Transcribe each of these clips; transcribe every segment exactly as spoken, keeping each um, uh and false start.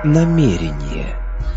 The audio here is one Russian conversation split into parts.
Намерение.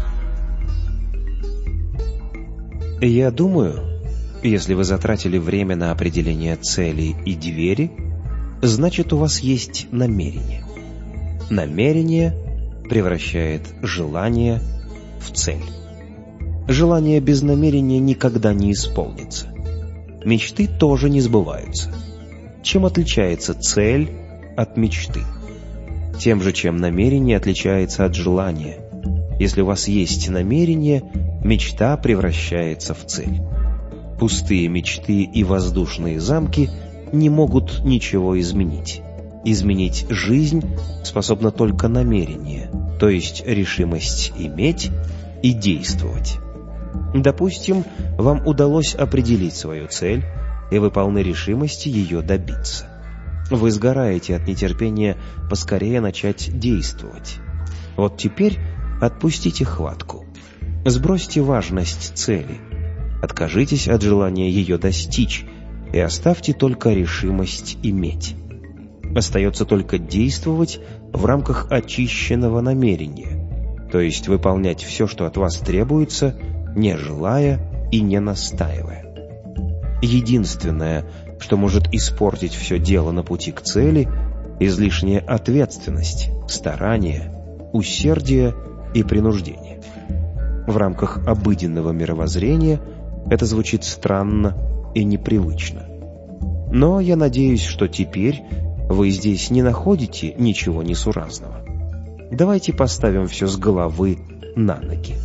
Я думаю, если вы затратили время на определение цели и двери, значит, у вас есть намерение. Намерение превращает желание в цель. Желание без намерения никогда не исполнится. Мечты тоже не сбываются. Чем отличается цель от мечты? Тем же, чем намерение отличается от желания. Если у вас есть намерение, мечта превращается в цель. Пустые мечты и воздушные замки не могут ничего изменить. Изменить жизнь способно только намерение, то есть решимость иметь и действовать. Допустим, вам удалось определить свою цель, и вы полны решимости ее добиться. Вы сгораете от нетерпения поскорее начать действовать. Вот теперь отпустите хватку. Сбросьте важность цели. Откажитесь от желания ее достичь и оставьте только решимость иметь. Остается только действовать в рамках очищенного намерения, то есть выполнять все, что от вас требуется, не желая и не настаивая. Единственное, что может испортить все дело на пути к цели, излишняя ответственность, старание, усердие и принуждение. В рамках обыденного мировоззрения это звучит странно и непривычно. Но я надеюсь, что теперь вы здесь не находите ничего несуразного. Давайте поставим все с головы на ноги.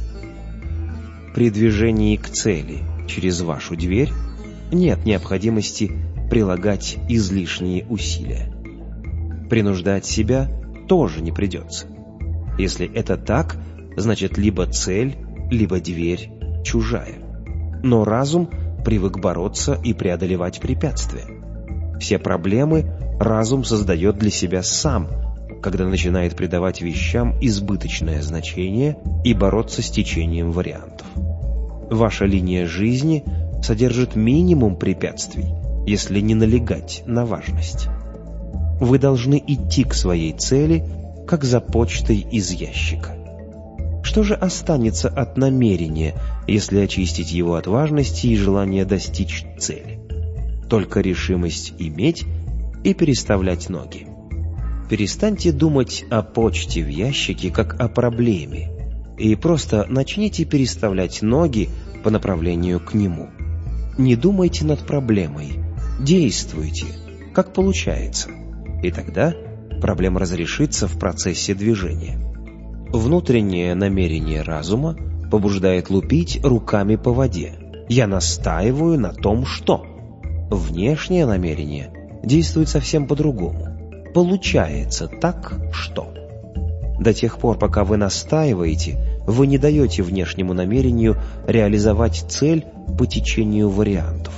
При движении к цели через вашу дверь нет необходимости прилагать излишние усилия. Принуждать себя тоже не придется. Если это так, значит либо цель, либо дверь чужая. Но разум привык бороться и преодолевать препятствия. Все проблемы разум создает для себя сам, когда начинает придавать вещам избыточное значение и бороться с течением вариантов. Ваша линия жизни содержит минимум препятствий, если не налегать на важность. Вы должны идти к своей цели, как за почтой из ящика. Что же останется от намерения, если очистить его от важности и желания достичь цели? Только решимость иметь и переставлять ноги. Перестаньте думать о почте в ящике, как о проблеме, и просто начните переставлять ноги по направлению к нему. Не думайте над проблемой, действуйте, как получается, и тогда проблема разрешится в процессе движения. Внутреннее намерение разума побуждает лупить руками по воде. Я настаиваю на том, что. Внешнее намерение действует совсем по-другому. Получается так, что. До тех пор, пока вы настаиваете, вы не даете внешнему намерению реализовать цель по течению вариантов.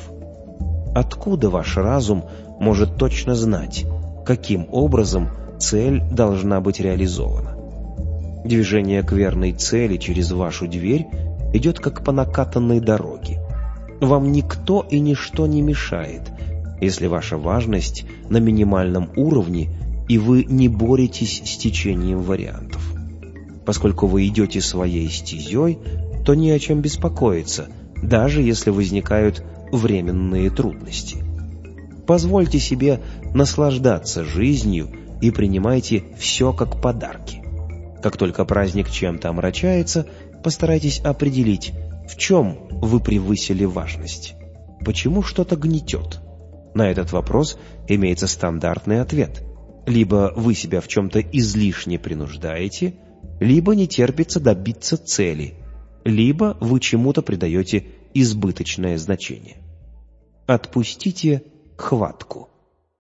Откуда ваш разум может точно знать, каким образом цель должна быть реализована? Движение к верной цели через вашу дверь идет как по накатанной дороге. Вам никто и ничто не мешает, если ваша важность на минимальном уровне и вы не боретесь с течением вариантов. Поскольку вы идете своей стезей, то не о чем беспокоиться, даже если возникают временные трудности. Позвольте себе наслаждаться жизнью и принимайте все как подарки. Как только праздник чем-то омрачается, постарайтесь определить, в чем вы превысили важность. Почему что-то гнетет? На этот вопрос имеется стандартный ответ. Либо вы себя в чем-то излишне принуждаете, либо не терпится добиться цели, либо вы чему-то придаете избыточное значение. Отпустите хватку.